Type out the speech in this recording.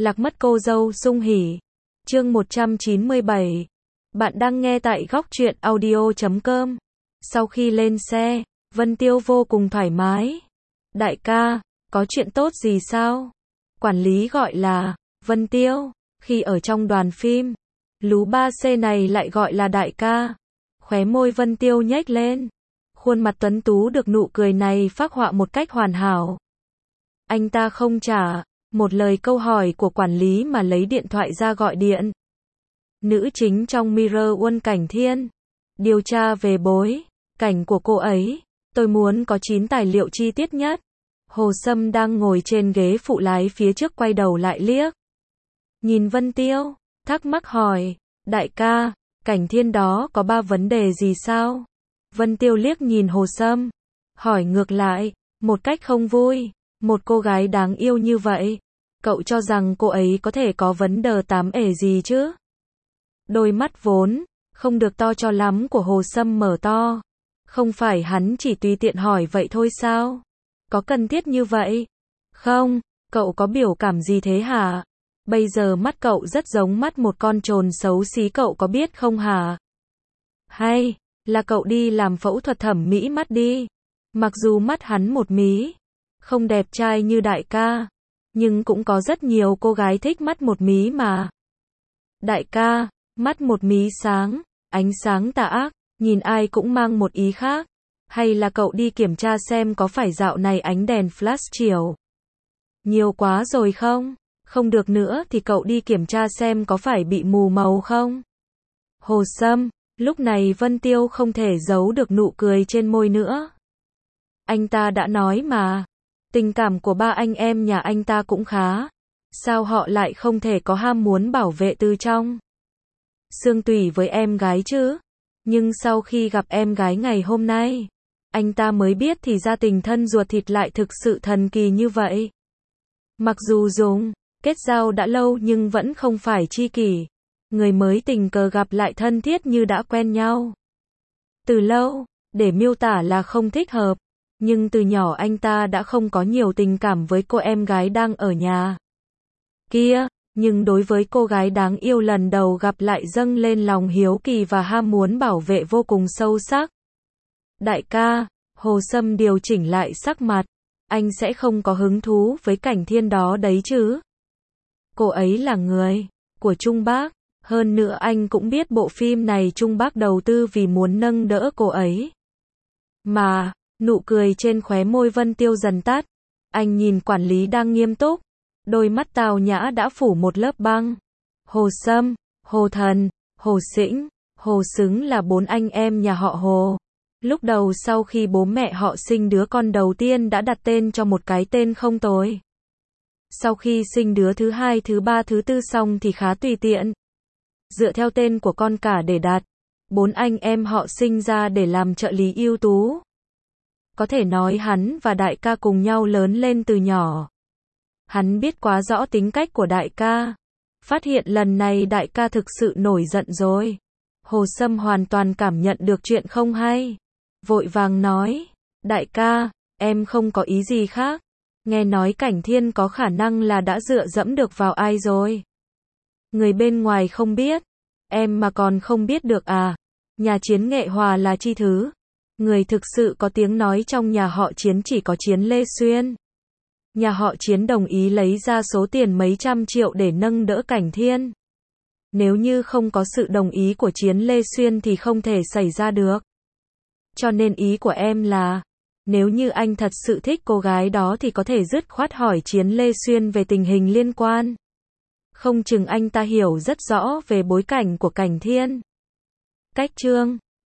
Lạc mất cô dâu sung hỉ. Chương 197. Bạn đang nghe tại góc truyện audio.com. Sau khi lên xe, Vân Tiêu vô cùng thoải mái. Đại ca, có chuyện tốt gì sao? Quản lý gọi là Vân Tiêu, khi ở trong đoàn phim, Lú 3C này lại gọi là đại ca. Khóe môi Vân Tiêu nhếch lên. Khuôn mặt tuấn tú được nụ cười này phác họa một cách hoàn hảo. Anh ta không trả một lời câu hỏi của quản lý mà lấy điện thoại ra gọi điện. Nữ chính trong Mirror World Cảnh Thiên. Điều tra về bối cảnh của cô ấy. Tôi muốn có 9 tài liệu chi tiết nhất. Hồ Sâm đang ngồi trên ghế phụ lái phía trước quay đầu lại liếc. Nhìn Vân Tiêu, thắc mắc hỏi, đại ca, Cảnh Thiên đó có 3 vấn đề gì sao? Vân Tiêu liếc nhìn Hồ Sâm, hỏi ngược lại, một cách không vui, một cô gái đáng yêu như vậy, cậu cho rằng cô ấy có thể có vấn đề tám ể gì chứ? Đôi mắt vốn không được to cho lắm của Hồ Sâm mở to. Không phải hắn chỉ tùy tiện hỏi vậy thôi sao? Có cần thiết như vậy? Không, cậu có biểu cảm gì thế hả? Bây giờ mắt cậu rất giống mắt một con trồn xấu xí, cậu có biết không hả? Hay là cậu đi làm phẫu thuật thẩm mỹ mắt đi. Mặc dù mắt hắn một mí, không đẹp trai như đại ca, nhưng cũng có rất nhiều cô gái thích mắt một mí mà. Đại ca, mắt một mí sáng, ánh sáng tà ác, nhìn ai cũng mang một ý khác. Hay là cậu đi kiểm tra xem có phải dạo này ánh đèn flash chiều nhiều quá rồi không? Không được nữa thì cậu đi kiểm tra xem có phải bị mù màu không? Hồ Sâm, lúc này Vân Tiêu không thể giấu được nụ cười trên môi nữa. Anh ta đã nói mà, tình cảm của ba anh em nhà anh ta cũng khá. Sao họ lại không thể có ham muốn bảo vệ từ trong xương tủy với em gái chứ? Nhưng sau khi gặp em gái ngày hôm nay, anh ta mới biết thì ra tình thân ruột thịt lại thực sự thần kỳ như vậy. Mặc dù dùng kết giao đã lâu nhưng vẫn không phải tri kỷ. Người mới tình cờ gặp lại thân thiết như đã quen nhau từ lâu, để miêu tả là không thích hợp. Nhưng từ nhỏ anh ta đã không có nhiều tình cảm với cô em gái đang ở nhà kia. Nhưng đối với cô gái đáng yêu lần đầu gặp lại dâng lên lòng hiếu kỳ và ham muốn bảo vệ vô cùng sâu sắc. Đại ca, Hồ Sâm điều chỉnh lại sắc mặt. Anh sẽ không có hứng thú với Cảnh Thiên đó đấy chứ? Cô ấy là người của Trung Bác. Hơn nữa anh cũng biết bộ phim này Trung Bác đầu tư vì muốn nâng đỡ cô ấy. Mà, nụ cười trên khóe môi Vân Tiêu dần tắt. Anh nhìn quản lý đang nghiêm túc. Đôi mắt tào nhã đã phủ một lớp băng. Hồ Sâm, Hồ Thần, Hồ Sĩnh, Hồ Xứng là 4 anh em nhà họ Hồ. Lúc đầu sau khi bố mẹ họ sinh đứa con đầu tiên đã đặt tên cho một cái tên không tồi. Sau khi sinh đứa thứ hai, thứ ba, thứ tư xong thì khá tùy tiện. Dựa theo tên của con cả để đặt. 4 anh em họ sinh ra để làm trợ lý ưu tú. Có thể nói hắn và đại ca cùng nhau lớn lên từ nhỏ. Hắn biết quá rõ tính cách của đại ca. Phát hiện lần này đại ca thực sự nổi giận rồi. Hồ Sâm hoàn toàn cảm nhận được chuyện không hay. Vội vàng nói, đại ca, em không có ý gì khác. Nghe nói Cảnh Thiên có khả năng là đã dựa dẫm được vào ai rồi. Người bên ngoài không biết. Em mà còn không biết được à? Nhà Chiến Nghệ Hòa là chi thứ? Người thực sự có tiếng nói trong nhà họ Chiến chỉ có Chiến Lê Xuyên. Nhà họ Chiến đồng ý lấy ra số tiền mấy trăm triệu để nâng đỡ Cảnh Thiên. Nếu như không có sự đồng ý của Chiến Lê Xuyên thì không thể xảy ra được. Cho nên ý của em là, nếu như anh thật sự thích cô gái đó thì có thể dứt khoát hỏi Chiến Lê Xuyên về tình hình liên quan. Không chừng anh ta hiểu rất rõ về bối cảnh của Cảnh Thiên. Cách chương